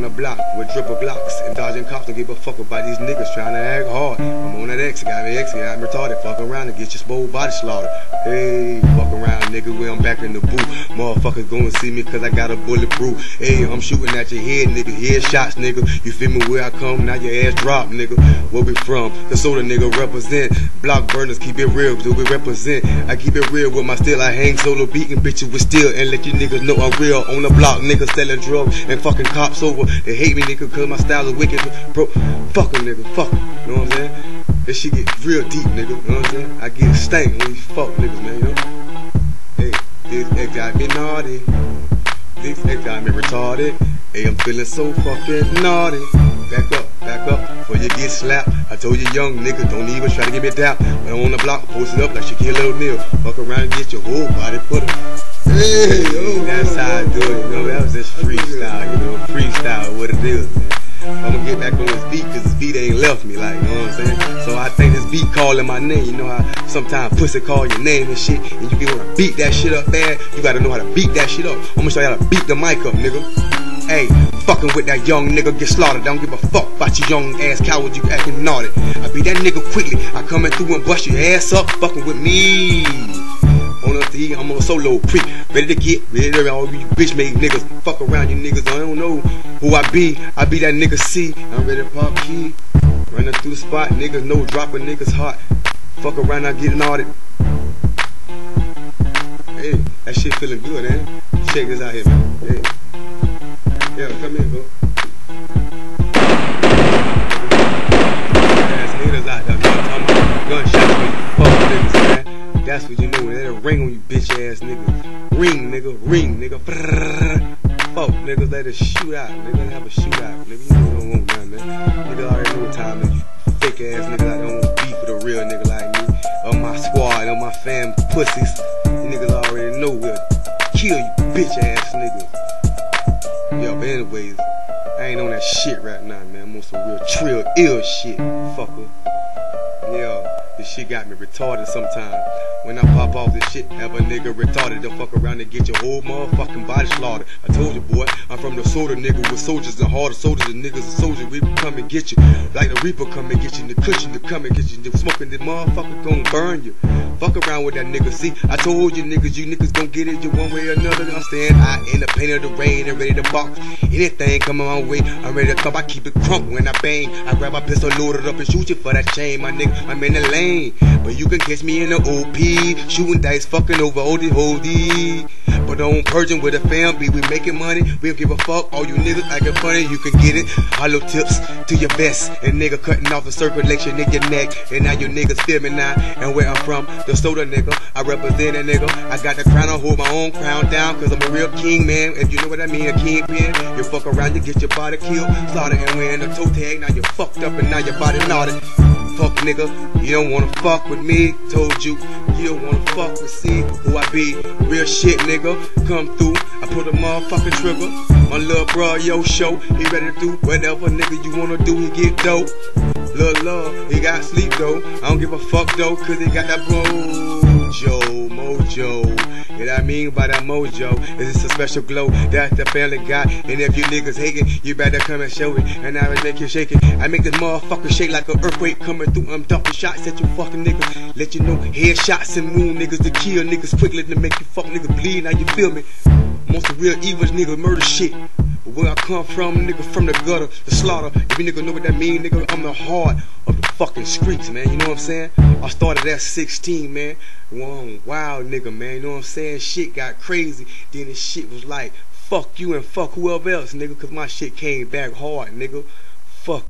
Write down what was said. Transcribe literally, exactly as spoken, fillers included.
the block with triple Glocks and dodging cops. Don't give a fuck about these niggas trying to act hard. I'm on that X, got me X, I'm retarded. Fuck around and get your small body slaughtered. Hey, fuck around, nigga, when I'm back in the booth. Motherfuckers gonna see me cause I got a bulletproof. Hey, I'm shooting at your head, nigga. Head shots, nigga. You feel me where I come, now your ass drop, nigga. Where we from? The soda nigga represent. Block burners, keep it real, do we represent? I keep it real with my steel. I hang solo beating bitches with steel and let you niggas know I'm real. On the block, niggas selling drugs and fucking cops over. They hate me, nigga, cause my style is wicked. Bro, fuck a nigga, fuck em, you know what I'm saying? This shit get real deep, nigga, you know what I'm saying? I get stank when these fuck niggas, man, you know? Hey, this X got me naughty. This X got me retarded. Hey, I'm feeling so fucking naughty. Back up, back up, before you get slapped. I told you young nigga, don't even try to give me doubt. But I'm on the block, post it up like Shaquille O'Neal. Fuck around and get your whole body put up. Hey, oh, that's how I do it, you know, that was just freestyle, you know, freestyle, what it is, man. I'm gonna get back on this beat, cause this beat ain't left me, like, you know what I'm saying? So I think this beat calling my name, you know how sometimes pussy call your name and shit, and you can wanna beat that shit up bad, you gotta know how to beat that shit up. I'm gonna show you how to beat the mic up, nigga. Hey, fucking with that young nigga get slaughtered. I don't give a fuck about you young ass cowards, you acting naughty. I beat that nigga quickly, I come in through and bust your ass up, fucking with me. On the D, I'm on a solo pre, ready to get, ready to all you bitch made niggas. Fuck around you niggas, I don't know who I be. I be that nigga C, I'm ready to pop key. Running through the spot, niggas know dropping niggas hot. Fuck around, I getting all it. Hey, that shit feeling good, man. Check this out here, man. Hey. Yeah, come in, bro. Ass haters out there, man. Gunshots for you fuck niggas, man. That's what you know, when that'll ring on you bitch ass niggas. Ring, nigga, ring, nigga. Fuck, niggas, let it shoot out. Nigga, have a shootout. Nigga, you don't want none, man. Nigga already know what time is. You fake ass nigga, I don't want beef with a real nigga like me. Of my squad, of my fam pussies. Niggas already know we'll kill you bitch ass niggas. Yeah, but anyways, I ain't on that shit right now, man. I'm on some real trill, ill shit, fucker. Yeah, this shit got me retarded sometimes. When I pop off this shit, have a nigga retarded. Don't fuck around and get your whole motherfucking body slaughtered. I told you, boy, I'm from the soda nigga with soldiers and harder soldiers and niggas and soldiers. We come and get you. Like the Reaper come and get you. The cushion to come and get you. The smoking this motherfucker gon' burn you. Fuck around with that nigga. See, I told you niggas, you niggas gon' get it you one way or another. I'm staying out in the pain of the rain and ready to box. Anything coming my way, I'm ready to come. I keep it crunk when I bang. I grab my pistol, load it up and shoot you for that chain, my nigga. I'm in the lane, but you can catch me in the O P, shooting dice, fucking over oldie holdie. But on purging with a fam, we making money. We don't give a fuck. All you niggas acting funny, you can get it. Hollow tips to your vest, and nigga cutting off the circulation in your neck. And now you niggas feel me now. And where I'm from, the soda nigga, I represent a nigga. I got the crown, I hold my own crown down, cause I'm a real king, man. If you know what I mean, a kingpin. You fuck around, you get your body killed, slaughtered, and wearing a toe tag. Now you fucked up, and now your body naughty. Fuck nigga, you don't wanna fuck with me. Told you, you don't wanna fuck with see who I be. Real shit nigga, come through. I put a motherfucking trigger. My little bro, yo show, he ready to do whatever nigga you wanna do, he get dope. Lil' love, he got sleep though. I don't give a fuck though, cause he got that mojo, mojo. You know what I mean by that mojo? Is this a special glow that the family got? And if you niggas hating, you better come and show it. And I will make you shake it. I make this motherfucker shake like an earthquake coming through. I'm dumping shots at you fucking niggas. Let you know headshots and wound niggas to kill niggas quickly to make you fuck niggas bleed. Now you feel me? Most of real evil nigga murder shit. Where I come from, nigga, from the gutter, the slaughter. If you nigga know what that mean, nigga, I'm the heart of the fucking streets, man. You know what I'm saying? I started at sixteen, man. One wild nigga, man. You know what I'm saying? Shit got crazy. Then this shit was like, fuck you and fuck whoever else, nigga, cause my shit came back hard, nigga. Fuck.